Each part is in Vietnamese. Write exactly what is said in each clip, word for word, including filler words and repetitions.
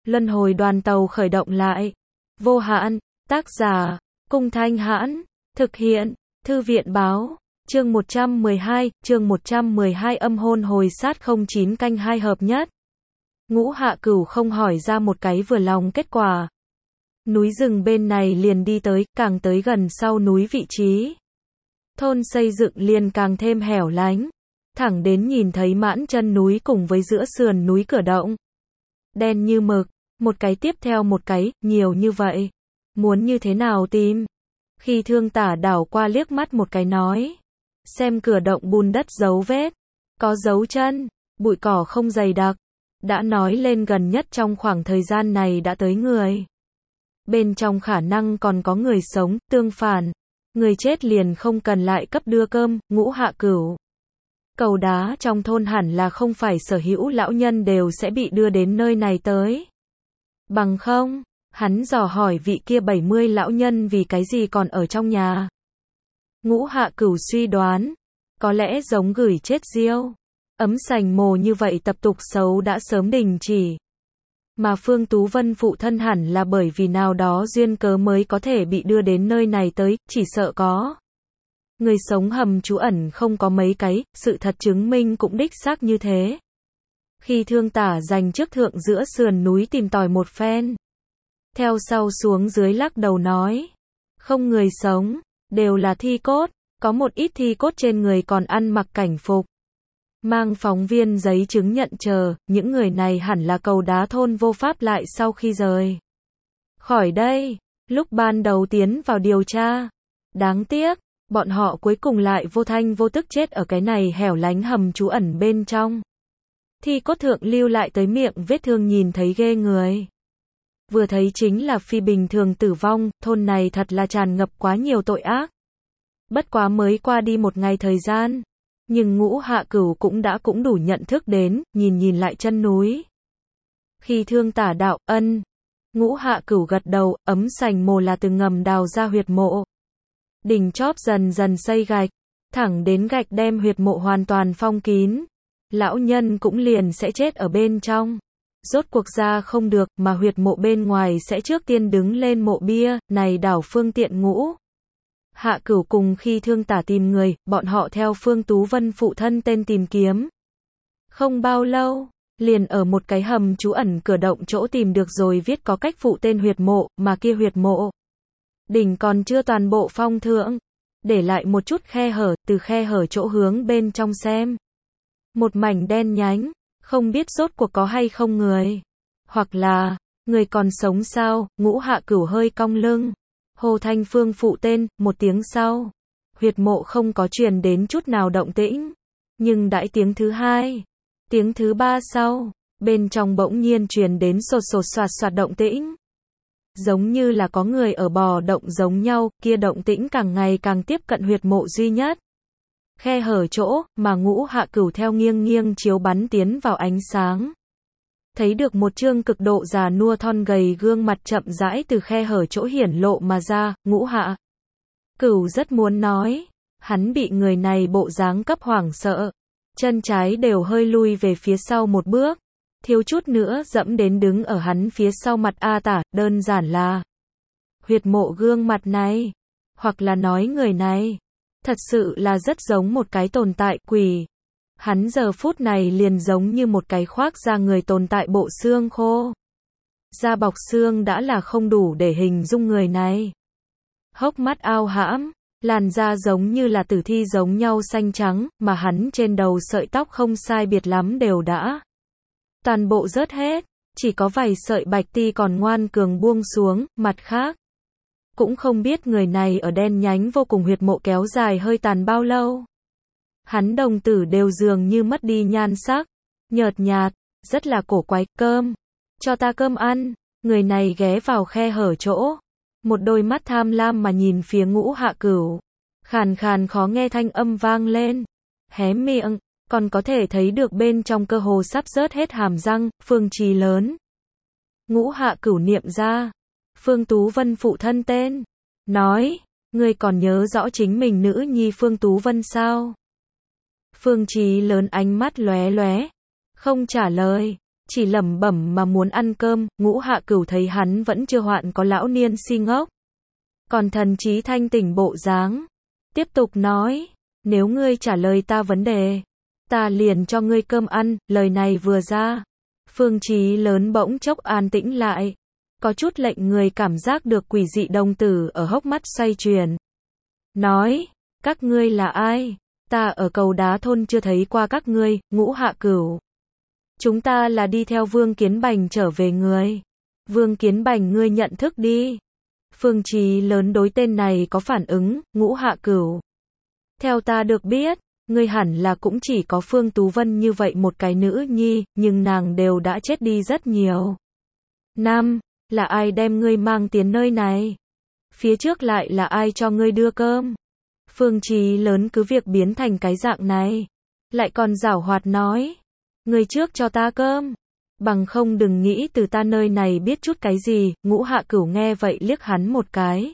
Luân hồi đoàn tàu khởi động lại. Vô hạn, tác giả, Cung Thanh Hãn, thực hiện, Thư viện báo, chương một trăm mười hai, chương một trăm mười hai âm hôn hồi sát không chín canh hai hợp nhất. Ngũ Hạ Cửu không hỏi ra một cái vừa lòng kết quả. Núi rừng bên này liền đi tới, càng tới gần sau núi vị trí. Thôn xây dựng liền càng thêm hẻo lánh. Thẳng đến nhìn thấy mãn chân núi cùng với giữa sườn núi cửa động. Đen như mực, một cái tiếp theo một cái, nhiều như vậy. Muốn như thế nào tìm? Khi Thương Tả đảo qua liếc mắt một cái nói. Xem cửa động bùn đất dấu vết. Có dấu chân, bụi cỏ không dày đặc. Đã nói lên gần nhất trong khoảng thời gian này đã tới người. Bên trong khả năng còn có người sống, tương phản. Người chết liền không cần lại cấp đưa cơm, Ngũ Hạ Cửu. Cầu đá trong thôn hẳn là không phải sở hữu lão nhân đều sẽ bị đưa đến nơi này tới. Bằng không, hắn dò hỏi vị kia bảy mươi lão nhân vì cái gì còn ở trong nhà. Ngũ Hạ Cửu suy đoán, có lẽ giống gửi chết diêu. Ấm sành mồ như vậy tập tục xấu đã sớm đình chỉ. Mà Phương Tú Vân phụ thân hẳn là bởi vì nào đó duyên cớ mới có thể bị đưa đến nơi này tới, chỉ sợ có. Người sống hầm trú ẩn không có mấy cái, sự thật chứng minh cũng đích xác như thế. Khi Thương Tả dành trước thượng giữa sườn núi tìm tòi một phen. Theo sau xuống dưới lắc đầu nói. Không người sống, đều là thi cốt, có một ít thi cốt trên người còn ăn mặc cảnh phục. Mang phóng viên giấy chứng nhận chờ, những người này hẳn là cầu đá thôn vô pháp lại sau khi rời khỏi đây, lúc ban đầu tiến vào điều tra. Đáng tiếc, bọn họ cuối cùng lại vô thanh vô tức chết ở cái này hẻo lánh hầm trú ẩn bên trong. Thi cốt thượng lưu lại tới miệng vết thương nhìn thấy ghê người. Vừa thấy chính là phi bình thường tử vong, thôn này thật là tràn ngập quá nhiều tội ác. Bất quá mới qua đi một ngày thời gian. Nhưng Ngũ Hạ Cửu cũng đã cũng đủ nhận thức đến, nhìn nhìn lại chân núi. Khi Thương Tả đạo, ân. Ngũ Hạ Cửu gật đầu, ấm sành mồ là từ ngầm đào ra huyệt mộ. Đỉnh chóp dần dần xây gạch, thẳng đến gạch đem huyệt mộ hoàn toàn phong kín. Lão nhân cũng liền sẽ chết ở bên trong. Rốt cuộc ra không được, mà huyệt mộ bên ngoài sẽ trước tiên đứng lên mộ bia, này đảo phương tiện Ngũ Hạ Cửu cùng khi Thương Tả tìm người, bọn họ theo Phương Tú Vân phụ thân tên tìm kiếm. Không bao lâu, liền ở một cái hầm trú ẩn cửa động chỗ tìm được rồi viết có cách phụ tên huyệt mộ, mà kia huyệt mộ. Đỉnh còn chưa toàn bộ phong thượng, để lại một chút khe hở, từ khe hở chỗ hướng bên trong xem. Một mảnh đen nhánh, không biết rốt cuộc có hay không người. Hoặc là, người còn sống sao, Ngũ Hạ Cửu hơi cong lưng. Hồ Thanh Phương phụ tên, một tiếng sau. Huyệt mộ không có truyền đến chút nào động tĩnh. Nhưng đãi tiếng thứ hai, tiếng thứ ba sau, bên trong bỗng nhiên truyền đến sột sột soạt soạt động tĩnh. Giống như là có người ở bò động giống nhau, kia động tĩnh càng ngày càng tiếp cận huyệt mộ duy nhất. Khe hở chỗ, mà Ngũ Hạ Cửu theo nghiêng nghiêng chiếu bắn tiến vào ánh sáng. Thấy được một trương cực độ già nua thon gầy gương mặt chậm rãi từ khe hở chỗ hiển lộ mà ra. Ngũ Hạ Cửu rất muốn nói, hắn bị người này bộ dáng cấp hoảng sợ, chân trái đều hơi lui về phía sau một bước, thiếu chút nữa dẫm đến đứng ở hắn phía sau mặt A Tả, đơn giản là huyệt mộ gương mặt này, hoặc là nói người này, thật sự là rất giống một cái tồn tại quỷ. Hắn giờ phút này liền giống như một cái khoác da người tồn tại bộ xương khô. Da bọc xương đã là không đủ để hình dung người này. Hốc mắt ao hãm, làn da giống như là tử thi giống nhau xanh trắng, mà hắn trên đầu sợi tóc không sai biệt lắm đều đã toàn bộ rớt hết, chỉ có vài sợi bạch ti còn ngoan cường buông xuống, mặt khác. Cũng không biết người này ở đen nhánh vô cùng huyệt mộ kéo dài hơi tàn bao lâu. Hắn đồng tử đều dường như mất đi nhan sắc, nhợt nhạt, rất là cổ quái. Cơm, cho ta cơm ăn. Người này ghé vào khe hở chỗ, một đôi mắt tham lam mà nhìn phía Ngũ Hạ Cửu, khàn khàn khó nghe thanh âm vang lên, hé miệng, còn có thể thấy được bên trong cơ hồ sắp rớt hết hàm răng. Phương Chí lớn. Ngũ Hạ Cửu niệm ra, Phương Tú Vân phụ thân tên, nói, ngươi còn nhớ rõ chính mình nữ nhi Phương Tú Vân sao? Phương Chí lớn ánh mắt lóe lóe, không trả lời, chỉ lẩm bẩm mà muốn ăn cơm. Ngũ Hạ Cửu thấy hắn vẫn chưa hoạn có lão niên si ngốc, còn thần trí thanh tỉnh bộ dáng, tiếp tục nói, nếu ngươi trả lời ta vấn đề, ta liền cho ngươi cơm ăn. Lời này vừa ra, Phương Chí Lớn bỗng chốc an tĩnh lại, có chút lệnh người cảm giác được quỷ dị đồng tử ở hốc mắt xoay chuyển. Nói, các ngươi là ai? Ta ở Cầu Đá thôn chưa thấy qua các ngươi. Ngũ Hạ Cửu, chúng ta là đi theo Vương Kiến Bành trở về người. Vương Kiến Bành ngươi nhận thức đi. Phương Chí Lớn đối tên này có phản ứng. Ngũ Hạ Cửu, theo ta được biết, ngươi hẳn là cũng chỉ có Phương Tú Vân như vậy một cái nữ nhi, nhưng nàng đều đã chết đi rất nhiều năm, là ai đem ngươi mang tiến nơi này? Phía trước lại là ai cho ngươi đưa cơm? Phương Chí Lớn cứ việc biến thành cái dạng này, lại còn giảo hoạt nói, ngươi trước cho ta cơm, bằng không đừng nghĩ từ ta nơi này biết chút cái gì. Ngũ Hạ Cửu nghe vậy liếc hắn một cái,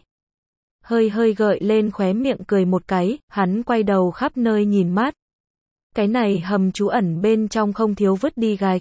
hơi hơi gợi lên khóe miệng cười một cái, hắn quay đầu khắp nơi nhìn mắt. Cái này hầm trú ẩn bên trong không thiếu vứt đi gạch.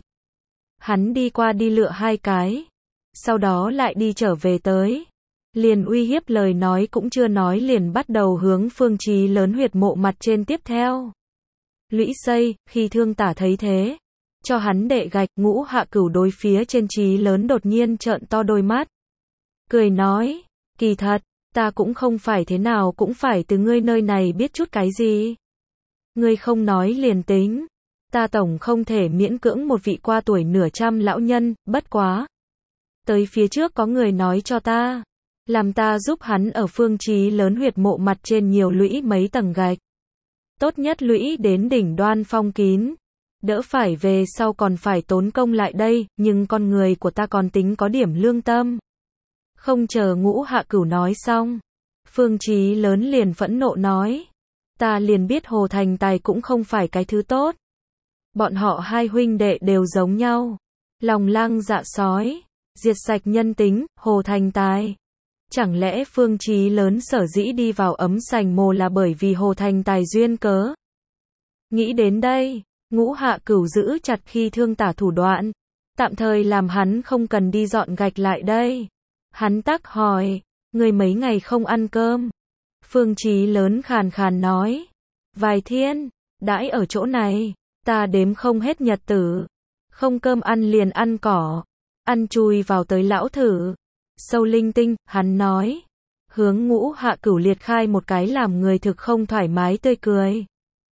Hắn đi qua đi lựa hai cái, sau đó lại đi trở về tới. Liền uy hiếp lời nói cũng chưa nói liền bắt đầu hướng Phương Chí Lớn huyệt mộ mặt trên tiếp theo. Lũy xây, khi Thương Tả thấy thế, cho hắn đệ gạch. Ngũ Hạ Cửu đối phía trên Chí Lớn đột nhiên trợn to đôi mắt, cười nói, kỳ thật, ta cũng không phải thế nào cũng phải từ ngươi nơi này biết chút cái gì. Ngươi không nói liền tính, ta tổng không thể miễn cưỡng một vị qua tuổi nửa trăm lão nhân, bất quá. Tới phía trước có người nói cho ta, làm ta giúp hắn ở Phương Chí Lớn huyệt mộ mặt trên nhiều lũy mấy tầng gạch. Tốt nhất lũy đến đỉnh đoan phong kín, đỡ phải về sau còn phải tốn công lại đây, nhưng con người của ta còn tính có điểm lương tâm. Không chờ Ngũ Hạ Cửu nói xong, Phương Chí Lớn liền phẫn nộ nói, ta liền biết Hồ Thành Tài cũng không phải cái thứ tốt. Bọn họ hai huynh đệ đều giống nhau, lòng lang dạ sói, diệt sạch nhân tính. Hồ Thành Tài, chẳng lẽ Phương Chí Lớn sở dĩ đi vào ấm sành mồ là bởi vì Hồ Thành Tài duyên cớ? Nghĩ đến đây, Ngũ Hạ Cửu giữ chặt khi Thương Tả thủ đoạn, tạm thời làm hắn không cần đi dọn gạch lại đây. Hắn tắc hỏi, người mấy ngày không ăn cơm? Phương Chí Lớn khàn khàn nói, vài thiên, đãi ở chỗ này, ta đếm không hết nhật tử, không cơm ăn liền ăn cỏ, ăn chui vào tới lão thử, sâu linh tinh. Hắn nói, hướng Ngũ Hạ Cửu liệt khai một cái làm người thực không thoải mái tươi cười.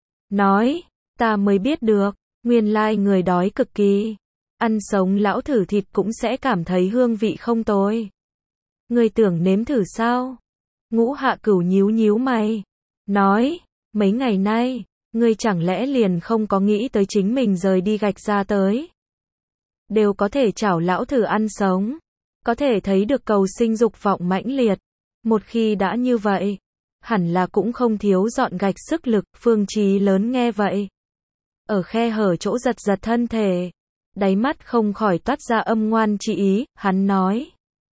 Nói, ta mới biết được, nguyên lai người đói cực kỳ, ăn sống lão thử thịt cũng sẽ cảm thấy hương vị không tồi. Ngươi tưởng nếm thử sao? Ngũ Hạ Cửu nhíu nhíu mày, nói, mấy ngày nay, ngươi chẳng lẽ liền không có nghĩ tới chính mình rời đi gạch ra tới? Đều có thể chảo lão thử ăn sống, có thể thấy được cầu sinh dục vọng mãnh liệt. Một khi đã như vậy, hẳn là cũng không thiếu dọn gạch sức lực. Phương Chí Lớn nghe vậy, ở khe hở chỗ giật giật thân thể, đáy mắt không khỏi toát ra âm ngoan chi ý. Hắn nói,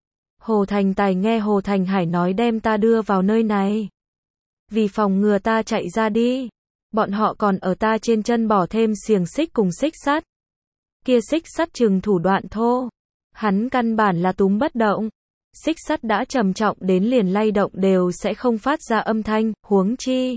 Hồ Thành Tài nghe Hồ Thành Hải nói đem ta đưa vào nơi này, vì phòng ngừa ta chạy ra đi, bọn họ còn ở ta trên chân bỏ thêm xiềng xích cùng xích sắt. Kia xích sắt chừng thủ đoạn thô, hắn căn bản là túm bất động. Xích sắt đã trầm trọng đến liền lay động đều sẽ không phát ra âm thanh, huống chi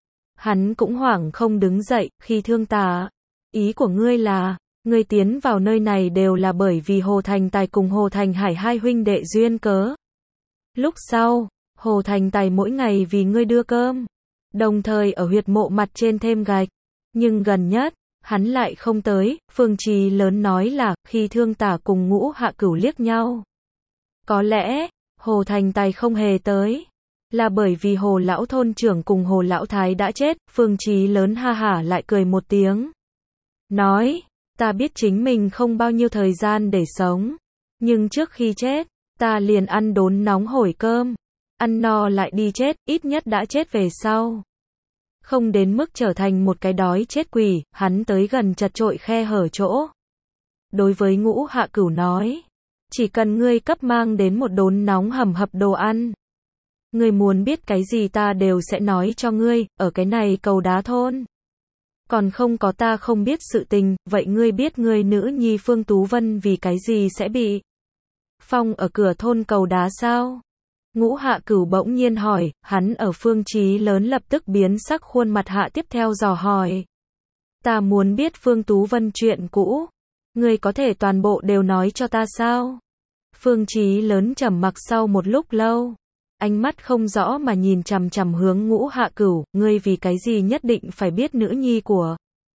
hắn cũng hoảng không đứng dậy. Khi Thương Tả, ý của ngươi là, ngươi tiến vào nơi này đều là bởi vì Hồ Thành Tài cùng Hồ Thành Hải hai huynh đệ duyên cớ. Lúc sau, Hồ Thành Tài mỗi ngày vì ngươi đưa cơm, đồng thời ở huyệt mộ mặt trên thêm gạch, nhưng gần nhất, hắn lại không tới. Phương Chí Lớn nói là, khi Thương Tả cùng Ngũ Hạ Cửu liếc nhau. Có lẽ, Hồ Thành Tài không hề tới, là bởi vì Hồ Lão Thôn trưởng cùng Hồ Lão Thái đã chết. Phương Chí Lớn ha hả lại cười một tiếng, nói, ta biết chính mình không bao nhiêu thời gian để sống, nhưng trước khi chết, ta liền ăn đốn nóng hổi cơm, ăn no lại đi chết, ít nhất đã chết về sau, không đến mức trở thành một cái đói chết quỷ. Hắn tới gần chật chội khe hở chỗ, đối với Ngũ Hạ Cửu nói, chỉ cần ngươi cấp mang đến một đốn nóng hầm hập đồ ăn, ngươi muốn biết cái gì ta đều sẽ nói cho ngươi. Ở cái này Cầu Đá thôn, Còn không có ta không biết sự tình, vậy ngươi biết ngươi nữ nhi Phương Tú Vân vì cái gì sẽ bị phong ở cửa thôn cầu đá sao? Ngũ Hạ Cửu bỗng nhiên hỏi, hắn ở Phương Chí Lớn lập tức biến sắc khuôn mặt hạ tiếp theo dò hỏi. Ta muốn biết Phương Tú Vân chuyện cũ. Ngươi có thể toàn bộ đều nói cho ta sao? Phương Chí Lớn trầm mặc sau một lúc lâu. Ánh mắt không rõ mà nhìn chằm chằm hướng Ngũ Hạ Cửu, ngươi vì cái gì nhất định phải biết nữ nhi của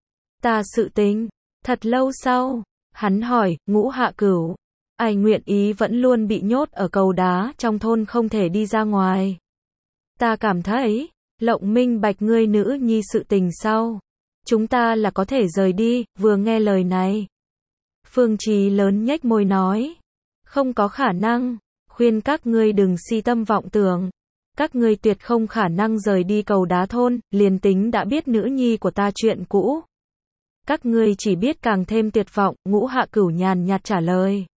ta sự tình? Thật lâu sau, hắn hỏi, Ngũ Hạ Cửu, ai nguyện ý vẫn luôn bị nhốt ở cầu đá trong thôn không thể đi ra ngoài? Ta cảm thấy, lộng minh bạch ngươi nữ nhi sự tình sau, chúng ta là có thể rời đi. Vừa nghe lời này, Phương Chí Lớn nhếch môi nói, không có khả năng, khuyên các ngươi đừng si tâm vọng tưởng, các ngươi tuyệt không khả năng rời đi cầu đá thôn, liền tính đã biết nữ nhi của ta chuyện cũ, các ngươi chỉ biết càng thêm tuyệt vọng. Ngũ Hạ Cửu nhàn nhạt trả lời,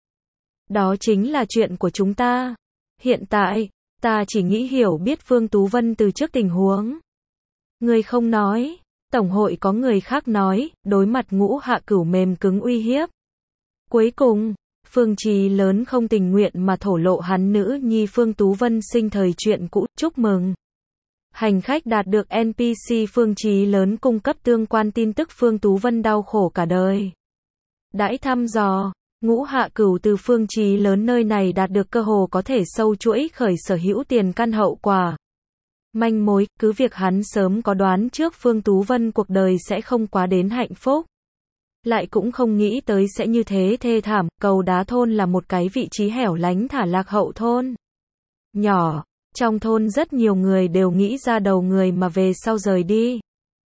đó chính là chuyện của chúng ta. Hiện tại, ta chỉ nghĩ hiểu biết Phương Tú Vân từ trước tình huống. Ngươi không nói, tổng hội có người khác nói. Đối mặt Ngũ Hạ Cửu mềm cứng uy hiếp, cuối cùng, Phương Chí Lớn không tình nguyện mà thổ lộ hắn nữ nhi Phương Tú Vân sinh thời chuyện cũ. Chúc mừng hành khách đạt được en pê xê Phương Chí Lớn cung cấp tương quan tin tức Phương Tú Vân đau khổ cả đời. Đãi thăm dò, Ngũ Hạ Cửu từ Phương Chí Lớn nơi này đạt được cơ hồ có thể sâu chuỗi khởi sở hữu tiền căn hậu quả manh mối. Cứ việc hắn sớm có đoán trước Phương Tú Vân cuộc đời sẽ không quá đến hạnh phúc, lại cũng không nghĩ tới sẽ như thế thê thảm. Cầu đá thôn là một cái vị trí hẻo lánh thả lạc hậu thôn nhỏ, trong thôn rất nhiều người đều nghĩ ra đầu người mà về sau rời đi,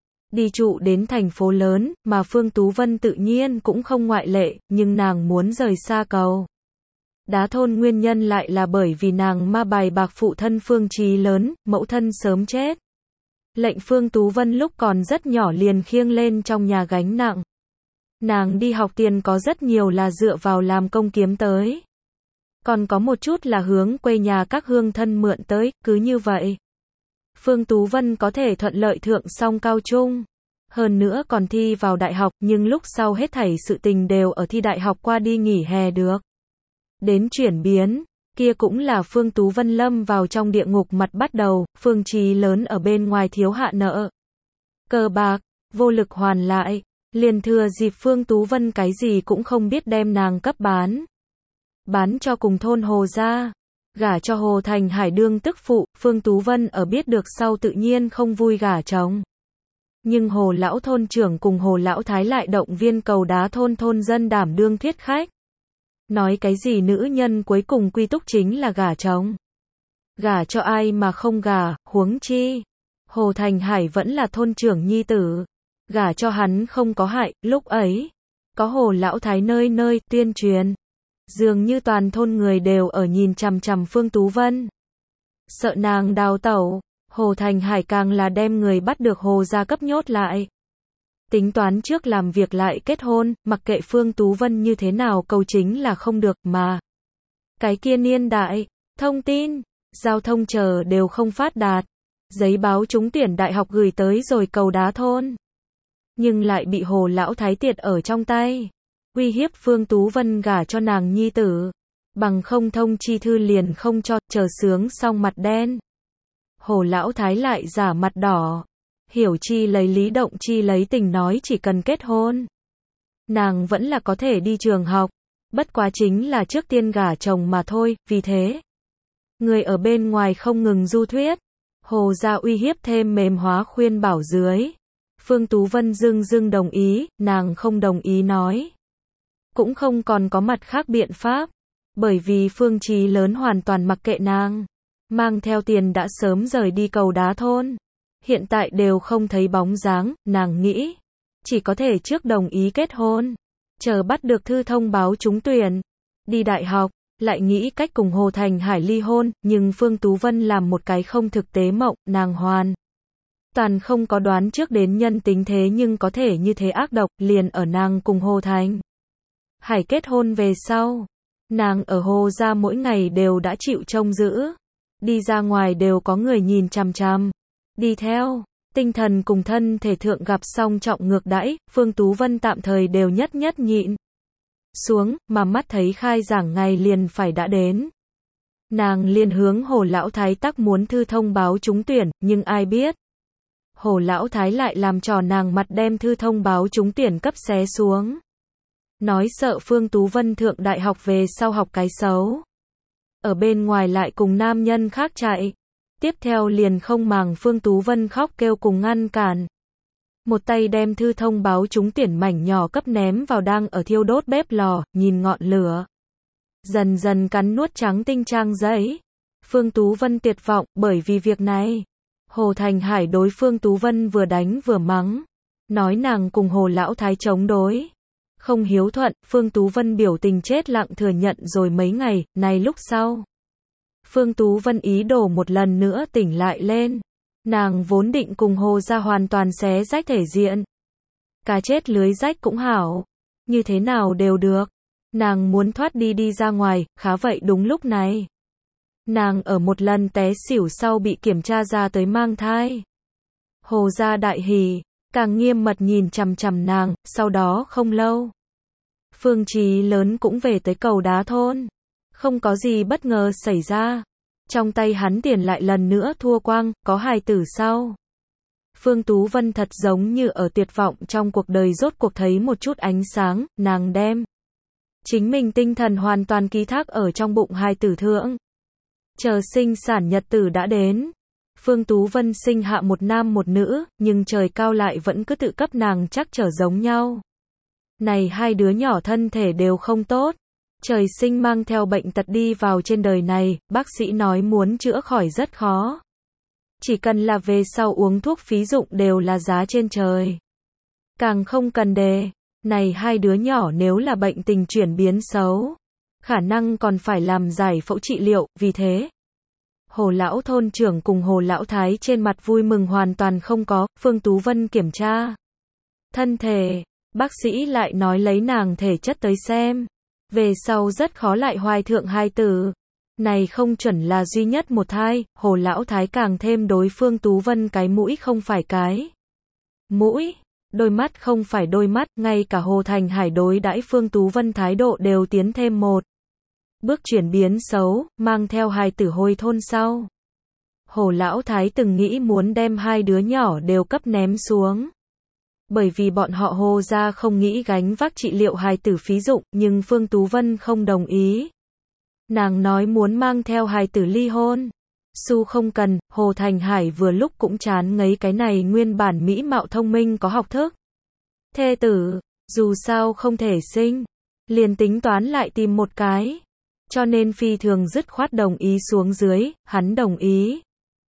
đi trụ đến thành phố lớn, mà Phương Tú Vân tự nhiên cũng không ngoại lệ, nhưng nàng muốn rời xa cầu đá thôn nguyên nhân lại là bởi vì nàng ma bài bạc phụ thân Phương Chí Lớn, mẫu thân sớm chết. Lệnh Phương Tú Vân lúc còn rất nhỏ liền khiêng lên trong nhà gánh nặng. Nàng đi học tiền có rất nhiều là dựa vào làm công kiếm tới, còn có một chút là hướng quê nhà các hương thân mượn tới. Cứ như vậy, Phương Tú Vân có thể thuận lợi thượng xong cao trung, hơn nữa còn thi vào đại học, nhưng lúc sau hết thảy sự tình đều ở thi đại học qua đi nghỉ hè được đến chuyển biến, kia cũng là Phương Tú Vân lâm vào trong địa ngục mặt bắt đầu. Phương Chí Lớn ở bên ngoài thiếu hạ nợ cờ bạc, vô lực hoàn lại, liền thừa dịp Phương Tú Vân cái gì cũng không biết đem nàng cấp bán. Bán cho cùng thôn Hồ gia, gả cho Hồ Thành Hải đương tức phụ. Phương Tú Vân ở biết được sau tự nhiên không vui gả chồng. Nhưng Hồ lão thôn trưởng cùng Hồ lão thái lại động viên cầu đá thôn thôn dân đảm đương thuyết khách. Nói cái gì nữ nhân cuối cùng quy túc chính là gả chồng. Gả cho ai mà không gả, huống chi Hồ Thành Hải vẫn là thôn trưởng nhi tử, gả cho hắn không có hại. Lúc ấy, có Hồ lão thái nơi nơi tuyên truyền, dường như toàn thôn người đều ở nhìn chằm chằm Phương Tú Vân, sợ nàng đào tẩu. Hồ Thành Hải càng là đem người bắt được Hồ gia cấp nhốt lại, tính toán trước làm việc lại kết hôn, mặc kệ Phương Tú Vân như thế nào cầu chính là không được. Mà cái kia niên đại, thông tin, giao thông chờ đều không phát đạt, giấy báo trúng tuyển đại học gửi tới rồi cầu đá thôn, nhưng lại bị Hồ lão thái tiệt ở trong tay, uy hiếp Phương Tú Vân gả cho nàng nhi tử, bằng không thông chi thư liền không cho. Chờ sướng xong mặt đen, Hồ lão thái lại giả mặt đỏ, hiểu chi lấy lý động chi lấy tình, nói chỉ cần kết hôn, nàng vẫn là có thể đi trường học, bất quá chính là trước tiên gả chồng mà thôi. Vì thế, người ở bên ngoài không ngừng du thuyết, Hồ gia uy hiếp thêm mềm hóa khuyên bảo dưới, Phương Tú Vân dưng dưng đồng ý. Nàng không đồng ý nói, cũng không còn có mặt khác biện pháp, bởi vì Phương Chí Lớn hoàn toàn mặc kệ nàng, mang theo tiền đã sớm rời đi cầu đá thôn, hiện tại đều không thấy bóng dáng. Nàng nghĩ, chỉ có thể trước đồng ý kết hôn, chờ bắt được thư thông báo trúng tuyển, đi đại học, lại nghĩ cách cùng Hồ Thành Hải ly hôn. Nhưng Phương Tú Vân làm một cái không thực tế mộng, nàng hoàn toàn không có đoán trước đến nhân tính thế nhưng có thể như thế ác độc. Liền ở nàng cùng Hồ Thành Hải kết hôn về sau, nàng ở Hồ gia mỗi ngày đều đã chịu trông giữ, đi ra ngoài đều có người nhìn chằm chằm, đi theo, Tinh thần cùng thân thể thượng gặp song trọng ngược đãi, Phương Tú Vân tạm thời đều nhất nhất nhịn xuống, mà mắt thấy khai giảng ngày liền phải đã đến. Nàng liền hướng Hồ Lão Thái tắc muốn thư thông báo trúng tuyển, nhưng ai biết. Hồ Lão Thái lại làm trò nàng mặt đem thư thông báo trúng tuyển cấp xé xuống. Nói sợ Phương Tú Vân thượng đại học về sau học cái xấu. Ở bên ngoài lại cùng nam nhân khác chạy. Tiếp theo liền không màng Phương Tú Vân khóc kêu cùng ngăn cản. Một tay đem thư thông báo trúng tuyển mảnh nhỏ cấp ném vào đang ở thiêu đốt bếp lò, nhìn ngọn lửa. Dần dần cắn nuốt trắng tinh trang giấy. Phương Tú Vân tuyệt vọng, bởi vì việc này. Hồ Thành Hải đối Phương Tú Vân vừa đánh vừa mắng. Nói nàng cùng Hồ Lão Thái chống đối. Không hiếu thuận, Phương Tú Vân biểu tình chết lặng thừa nhận rồi mấy ngày, này lúc sau. Phương Tú Vân ý đồ một lần nữa tỉnh lại lên. Nàng vốn định cùng Hồ ra hoàn toàn xé rách thể diện. Cá chết lưới rách cũng hảo. Như thế nào đều được. Nàng muốn thoát đi đi ra ngoài, khá vậy đúng lúc này. Nàng ở một lần té xỉu sau bị kiểm tra ra tới mang thai. Hồ ra đại hỉ, càng nghiêm mật nhìn chằm chằm nàng, sau đó không lâu. Phương Chí Lớn cũng về tới Cầu Đá thôn. Không có gì bất ngờ xảy ra. Trong tay hắn tiền lại lần nữa thua quang, có hài tử sau. Phương Tú Vân thật giống như ở tuyệt vọng trong cuộc đời rốt cuộc thấy một chút ánh sáng, nàng đem chính mình tinh thần hoàn toàn ký thác ở trong bụng hài tử thượng. Chờ sinh sản nhật tử đã đến. Phương Tú Vân sinh hạ một nam một nữ, nhưng trời cao lại vẫn cứ tự cấp nàng chắc trở giống nhau. Này hai đứa nhỏ thân thể đều không tốt. Trời sinh mang theo bệnh tật đi vào trên đời này, bác sĩ nói muốn chữa khỏi rất khó. Chỉ cần là về sau uống thuốc phí dụng đều là giá trên trời. Càng không cần đề. Này hai đứa nhỏ nếu là bệnh tình chuyển biến xấu, khả năng còn phải làm giải phẫu trị liệu, vì thế. Hồ Lão thôn trưởng cùng Hồ Lão Thái trên mặt vui mừng hoàn toàn không có, Phương Tú Vân kiểm tra thân thể, bác sĩ lại nói lấy nàng thể chất tới xem. Về sau rất khó lại hoài thượng hai tử. Này không chuẩn là duy nhất một thai, Hồ Lão Thái càng thêm đối Phương Tú Vân cái mũi không phải cái mũi, đôi mắt không phải đôi mắt, ngay cả Hồ Thành Hải đối đãi Phương Tú Vân thái độ đều tiến thêm một bước chuyển biến xấu, mang theo hai tử hồi thôn sau. Hồ Lão Thái từng nghĩ muốn đem hai đứa nhỏ đều cấp ném xuống. Bởi vì bọn họ Hồ ra không nghĩ gánh vác trị liệu hài tử phí dụng, nhưng Phương Tú Vân không đồng ý. Nàng nói muốn mang theo hài tử ly hôn. Su không cần, Hồ Thành Hải vừa lúc cũng chán ngấy cái này nguyên bản mỹ mạo thông minh có học thức. Thê tử, dù sao không thể sinh, liền tính toán lại tìm một cái. Cho nên phi thường dứt khoát đồng ý xuống dưới, hắn đồng ý.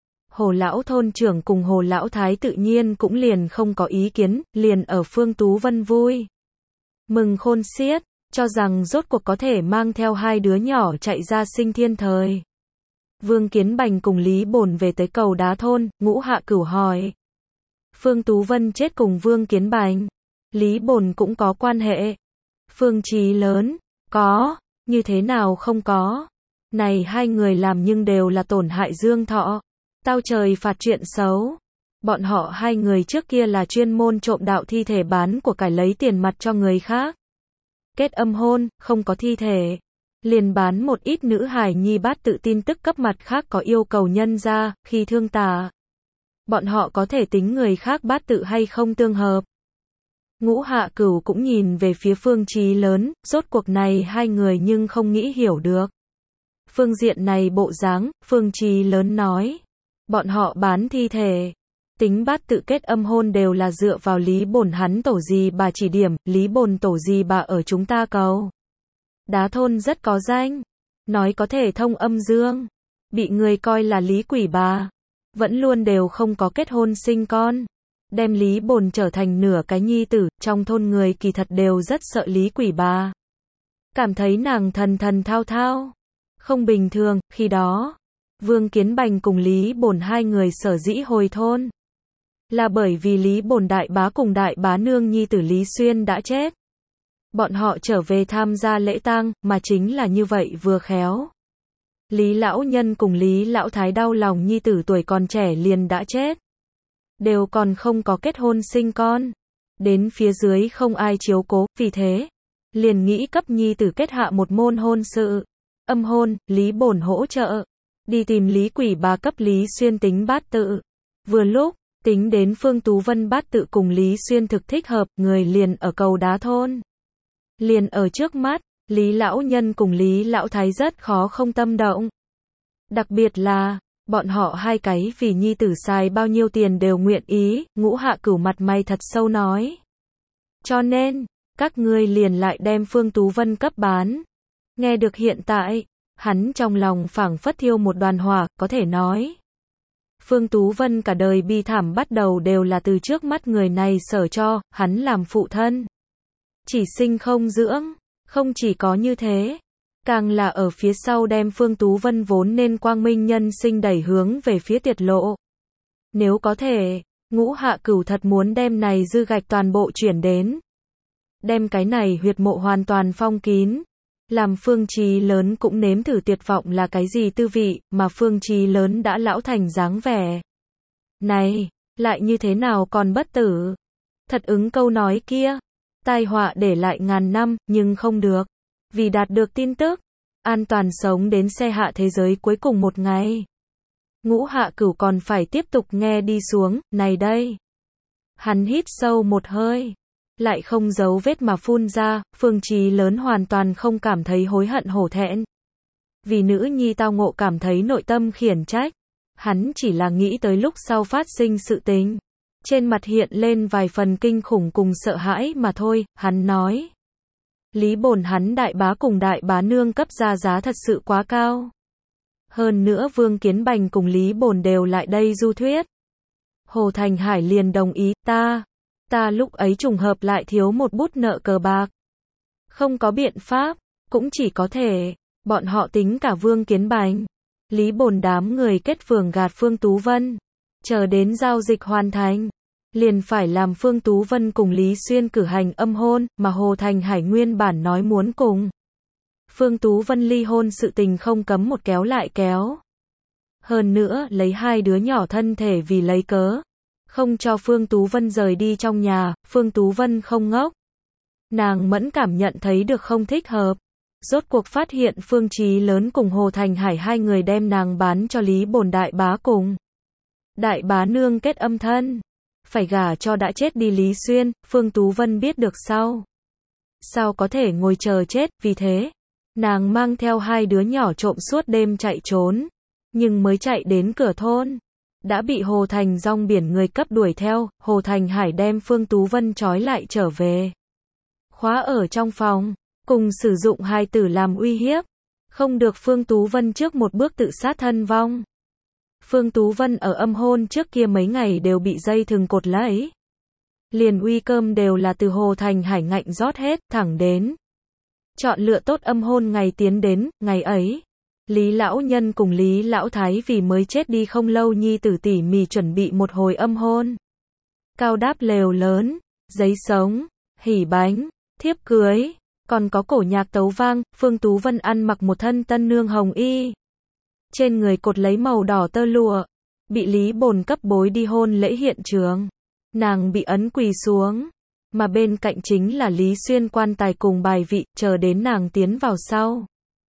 Hồ Lão thôn trưởng cùng Hồ Lão Thái tự nhiên cũng liền không có ý kiến, liền ở Phương Tú Vân vui mừng khôn xiết, cho rằng rốt cuộc có thể mang theo hai đứa nhỏ chạy ra sinh thiên thời. Vương Kiến Bành cùng Lý Bồn về tới Cầu Đá thôn, Ngũ Hạ Cửu hỏi. Phương Tú Vân chết cùng Vương Kiến Bành. Lý Bồn cũng có quan hệ. Phương Chí Lớn, có, như thế nào không có. Này hai người làm nhưng đều là tổn hại dương thọ. Tao trời phạt chuyện xấu. Bọn họ hai người trước kia là chuyên môn trộm đạo thi thể bán của cải lấy tiền mặt cho người khác. Kết âm hôn, không có thi thể. Liền bán một ít nữ hài nhi bát tự tin tức cấp mặt khác có yêu cầu nhân ra, khi thương tà. Bọn họ có thể tính người khác bát tự hay không tương hợp. Ngũ Hạ Cửu cũng nhìn về phía Phương Chí Lớn, rốt cuộc này hai người nhưng không nghĩ hiểu được. Phương diện này bộ dáng, Phương Chí Lớn nói. Bọn họ bán thi thể. Tính bát tự kết âm hôn đều là dựa vào Lý Bồn hắn tổ gì bà chỉ điểm, Lý Bồn tổ gì bà ở chúng ta Cầu Đá thôn rất có danh. Nói có thể thông âm dương. Bị người coi là Lý Quỷ bà. Vẫn luôn đều không có kết hôn sinh con. Đem Lý Bồn trở thành nửa cái nhi tử, trong thôn người kỳ thật đều rất sợ Lý Quỷ bà. Cảm thấy nàng thần thần thao thao. Không bình thường, khi đó. Vương Kiến Bành cùng Lý Bồn hai người sở dĩ hồi thôn. Là bởi vì Lý Bồn đại bá cùng đại bá nương nhi tử Lý Xuyên đã chết. Bọn họ trở về tham gia lễ tang, mà chính là như vậy vừa khéo. Lý Lão Nhân cùng Lý Lão Thái đau lòng nhi tử tuổi còn trẻ liền đã chết. đều còn không có kết hôn sinh con. Đến phía dưới không ai chiếu cố, vì thế, liền nghĩ cấp nhi tử kết hạ một môn hôn sự. Âm hôn, Lý Bổn hỗ trợ. Đi tìm Lý Quỷ Bà cấp Lý Xuyên tính bát tự. Vừa lúc, tính đến Phương Tú Vân bát tự cùng Lý Xuyên thực thích hợp, người liền ở Cầu Đá thôn. Liền ở trước mắt, Lý Lão Nhân cùng Lý Lão Thái rất khó không tâm động. Đặc biệt là, bọn họ hai cái vì nhi tử xài bao nhiêu tiền đều nguyện ý, Ngũ Hạ Cửu mặt mày thật sâu nói. Cho nên, các ngươi liền lại đem Phương Tú Vân cấp bán. Nghe được hiện tại, hắn trong lòng phảng phất thiêu một đoàn hỏa, có thể nói. Phương Tú Vân cả đời bi thảm bắt đầu đều là từ trước mắt người này sở cho, hắn làm phụ thân. Chỉ sinh không dưỡng, không chỉ có như thế. Càng là ở phía sau đem Phương Tú Vân vốn nên quang minh nhân sinh đẩy hướng về phía tiệt lộ. Nếu có thể, Ngũ Hạ Cửu thật muốn đem này dư gạch toàn bộ chuyển đến. Đem cái này huyệt mộ hoàn toàn phong kín. Làm Phương Chí Lớn cũng nếm thử tuyệt vọng là cái gì tư vị, mà Phương Chí Lớn đã lão thành dáng vẻ. Này, lại như thế nào còn bất tử? Thật ứng câu nói kia. Tai họa để lại ngàn năm, nhưng không được. Vì đạt được tin tức, an toàn sống đến xe hạ thế giới cuối cùng một ngày. Ngũ Hạ Cửu còn phải tiếp tục nghe đi xuống, này đây. Hắn hít sâu một hơi. Lại không giấu vết mà phun ra, Phương Chí Lớn hoàn toàn không cảm thấy hối hận hổ thẹn. Vì nữ nhi tao ngộ cảm thấy nội tâm khiển trách. Hắn chỉ là nghĩ tới lúc sau phát sinh sự tình. Trên mặt hiện lên vài phần kinh khủng cùng sợ hãi mà thôi, hắn nói. Lý Bổn hắn đại bá cùng đại bá nương cấp ra giá thật sự quá cao. Hơn nữa Vương Kiến Bành cùng Lý Bổn đều lại đây du thuyết. Hồ Thành Hải liền đồng ý, ta, ta lúc ấy trùng hợp lại thiếu một bút nợ cờ bạc. Không có biện pháp, cũng chỉ có thể, bọn họ tính cả Vương Kiến Bành. Lý Bổn đám người kết phường gạt Phương Tú Vân. Chờ đến giao dịch hoàn thành. Liền phải làm Phương Tú Vân cùng Lý Xuyên cử hành âm hôn, mà Hồ Thành Hải nguyên bản nói muốn cùng. Phương Tú Vân ly hôn sự tình không cấm một kéo lại kéo. Hơn nữa, lấy hai đứa nhỏ thân thể vì lấy cớ. Không cho Phương Tú Vân rời đi trong nhà, Phương Tú Vân không ngốc. Nàng mẫn cảm nhận thấy được không thích hợp. Rốt cuộc phát hiện Phương Chí Lớn cùng Hồ Thành Hải hai người đem nàng bán cho Lý Bổn đại bá cùng. Đại bá nương kết âm thân. Phải gả cho đã chết đi Lý Xuyên, Phương Tú Vân biết được sau. Sao có thể ngồi chờ chết, vì thế. Nàng mang theo hai đứa nhỏ trộm suốt đêm chạy trốn. Nhưng mới chạy đến cửa thôn. Đã bị Hồ Thành rong biển người cấp đuổi theo, Hồ Thành Hải đem Phương Tú Vân trói lại trở về. Khóa ở trong phòng, cùng sử dụng hai tử làm uy hiếp. Không được Phương Tú Vân trước một bước tự sát thân vong. Phương Tú Vân ở âm hôn trước kia mấy ngày đều bị dây thừng cột lấy. Liền uy cơm đều là từ Hồ Thành Hải ngạnh rót hết, thẳng đến. Chọn lựa tốt âm hôn ngày tiến đến, ngày ấy. Lý Lão Nhân cùng Lý Lão Thái vì mới chết đi không lâu nhi tử tỉ mỉ chuẩn bị một hồi âm hôn. Cao đáp lều lớn, giấy sống, hỉ bánh, thiếp cưới, còn có cổ nhạc tấu vang, Phương Tú Vân ăn mặc một thân tân nương hồng y. Trên người cột lấy màu đỏ tơ lụa, bị Lý Bổn cấp bối đi hôn lễ hiện trường. Nàng bị ấn quỳ xuống, mà bên cạnh chính là Lý Xuyên quan tài cùng bài vị, chờ đến nàng tiến vào sau.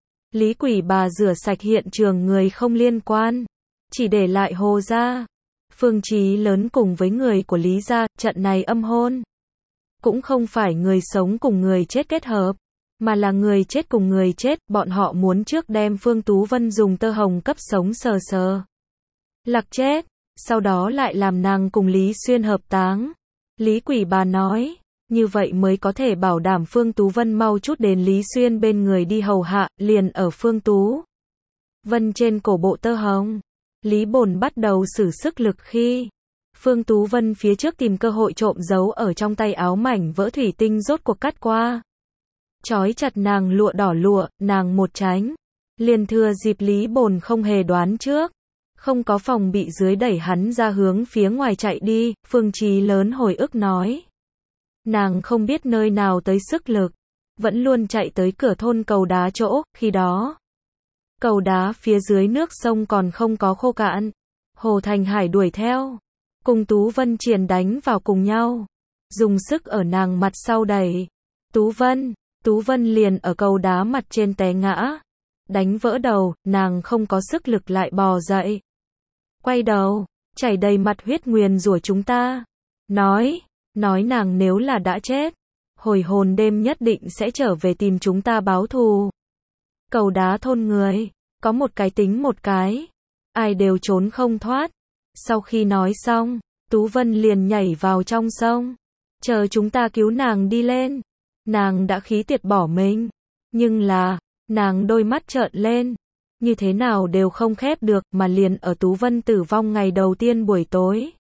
Lý Quỷ Bà rửa sạch hiện trường người không liên quan, chỉ để lại Hồ gia. Phương Chí Lớn cùng với người của Lý gia, trận này âm hôn. Cũng không phải người sống cùng người chết kết hợp, mà là người chết cùng người chết, bọn họ muốn trước đem Phương Tú Vân dùng tơ hồng cấp sống sờ sờ. Lạc chết, sau đó lại làm nàng cùng Lý Xuyên hợp táng. Lý Quỷ Bà nói, như vậy mới có thể bảo đảm Phương Tú Vân mau chút đến Lý Xuyên bên người đi hầu hạ, liền ở Phương Tú Vân trên cổ bộ tơ hồng. Lý Bổn bắt đầu sử sức lực khi Phương Tú Vân phía trước tìm cơ hội trộm giấu ở trong tay áo mảnh vỡ thủy tinh rốt cuộc cắt qua. Chói chặt nàng lụa đỏ lụa, nàng một tránh. Liền thừa dịp Lý Bổn không hề đoán trước. Không có phòng bị dưới đẩy hắn ra hướng phía ngoài chạy đi, Phương Chí Lớn hồi ức nói. Nàng không biết nơi nào tới sức lực. Vẫn luôn chạy tới cửa thôn cầu đá chỗ, khi đó. Cầu đá phía dưới nước sông còn không có khô cạn. Hồ Thành Hải đuổi theo. cùng Tú Vân triền đánh vào cùng nhau, dùng sức ở nàng mặt sau đẩy. Tú Vân, Tú Vân liền ở cầu đá mặt trên té ngã, đánh vỡ đầu, nàng không có sức lực lại bò dậy. Quay đầu, chảy đầy mặt huyết nguyền rủa chúng ta. Nói, nói nàng nếu là đã chết, hồi hồn đêm nhất định sẽ trở về tìm chúng ta báo thù. Cầu đá thôn người, có một cái tính một cái, ai đều trốn không thoát. Sau khi nói xong, Tú Vân liền nhảy vào trong sông, chờ chúng ta cứu nàng đi lên. Nàng đã khí tiệt bỏ mình, nhưng là, nàng đôi mắt trợn lên, như thế nào đều không khép được, mà liền ở Tú Vân tử vong ngày đầu tiên buổi tối.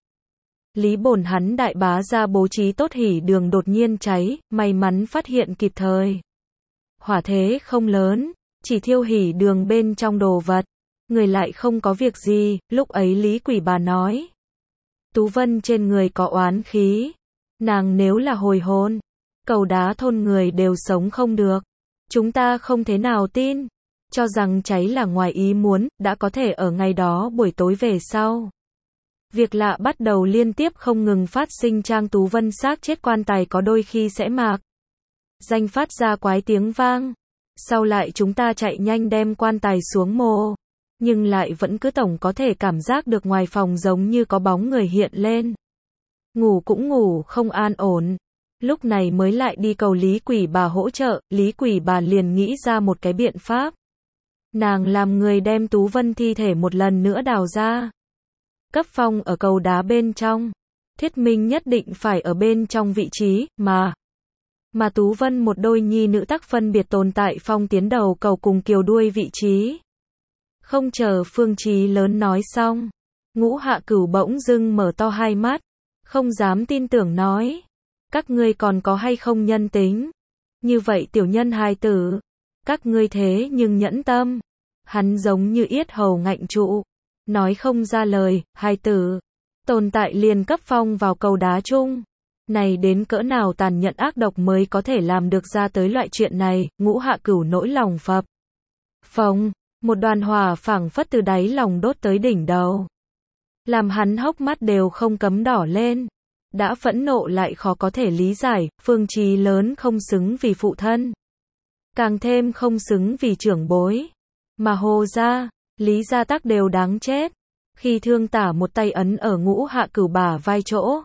Lý Bổn hắn đại bá ra bố trí tốt hỉ đường đột nhiên cháy, may mắn phát hiện kịp thời. Hỏa thế không lớn, chỉ thiêu hỉ đường bên trong đồ vật, người lại không có việc gì. Lúc ấy Lý Quỷ Bà nói, Tú Vân trên người có oán khí, nàng nếu là hồi hồn, cầu đá thôn người đều sống không được. Chúng ta không thế nào tin, cho rằng cháy là ngoài ý muốn, đã có thể ở ngày đó buổi tối về sau. Việc lạ bắt đầu liên tiếp không ngừng phát sinh. Trang Tú Vân xác chết quan tài có đôi khi sẽ mạc danh phát ra quái tiếng vang. Sau lại chúng ta chạy nhanh đem quan tài xuống mồ, nhưng lại vẫn cứ tổng có thể cảm giác được ngoài phòng giống như có bóng người hiện lên. Ngủ cũng ngủ không an ổn. Lúc này mới lại đi cầu Lý Quỷ Bà hỗ trợ, Lý Quỷ Bà liền nghĩ ra một cái biện pháp. Nàng làm người đem Tú Vân thi thể một lần nữa đào ra, cấp phong ở cầu đá bên trong. Thuyết minh nhất định phải ở bên trong vị trí, mà mà Tú Vân một đôi nhi nữ tắc phân biệt tồn tại phong tiến đầu cầu cùng kiều đuôi vị trí. Không chờ Phương Chí Lớn nói xong, Ngũ Hạ Cửu bỗng dưng mở to hai mắt, không dám tin tưởng nói, các ngươi còn có hay không nhân tính? Như vậy tiểu nhân hài tử, các ngươi thế nhưng nhẫn tâm. Hắn giống như yết hầu ngạnh trụ, nói không ra lời. Hài tử, tồn tại liền cấp phong vào cầu đá chung. Này đến cỡ nào tàn nhẫn ác độc mới có thể làm được ra tới loại chuyện này. Ngũ Hạ Cửu nỗi lòng phập phồng, một đoàn hỏa phảng phất từ đáy lòng đốt tới đỉnh đầu, làm hắn hốc mắt đều không cấm đỏ lên. Đã phẫn nộ lại khó có thể lý giải, Phương Chí Lớn không xứng vì phụ thân, càng thêm không xứng vì trưởng bối, mà Hồ gia, Lý gia tắc đều đáng chết. Khi Thương Tả một tay ấn ở Ngũ Hạ Cửu bả vai chỗ,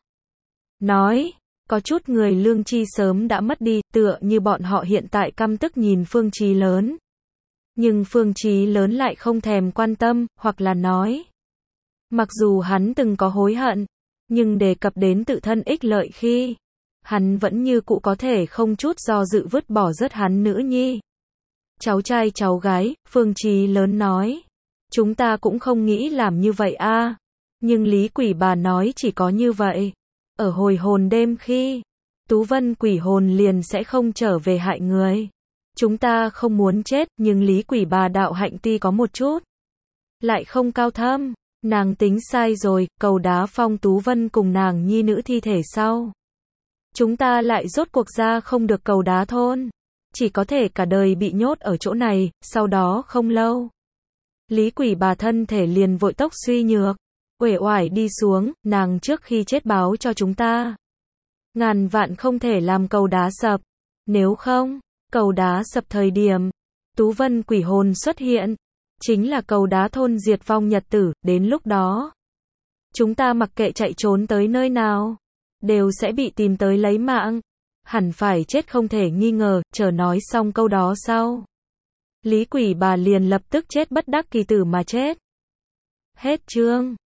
nói, có chút người lương tri sớm đã mất đi, tựa như bọn họ hiện tại căm tức nhìn Phương Chí Lớn. Nhưng Phương Chí Lớn lại không thèm quan tâm, hoặc là nói, mặc dù hắn từng có hối hận, nhưng đề cập đến tự thân ích lợi khi, hắn vẫn như cũ có thể không chút do dự vứt bỏ rớt hắn nữ nhi, cháu trai cháu gái. Phương Chí Lớn nói, chúng ta cũng không nghĩ làm như vậy a, nhưng Lý Quỷ Bà nói chỉ có như vậy, ở hồi hồn đêm khi, Tú Vân quỷ hồn liền sẽ không trở về hại người. Chúng ta không muốn chết, nhưng Lý Quỷ Bà đạo hạnh tuy có một chút, lại không cao thâm. Nàng tính sai rồi, cầu đá phong Tú Vân cùng nàng nhi nữ thi thể sau, chúng ta lại rốt cuộc ra không được cầu đá thôn, chỉ có thể cả đời bị nhốt ở chỗ này. Sau đó không lâu, Lý Quỷ Bà thân thể liền vội tốc suy nhược, uể oải đi xuống. Nàng trước khi chết báo cho chúng ta, ngàn vạn không thể làm cầu đá sập, nếu không, cầu đá sập thời điểm Tú Vân quỷ hồn xuất hiện, chính là cầu đá thôn diệt vong nhật tử. Đến lúc đó, chúng ta mặc kệ chạy trốn tới nơi nào, đều sẽ bị tìm tới lấy mạng, hẳn phải chết không thể nghi ngờ. Chờ nói xong câu đó sau, Lý Quỷ Bà liền lập tức chết bất đắc kỳ tử mà chết. Hết chương.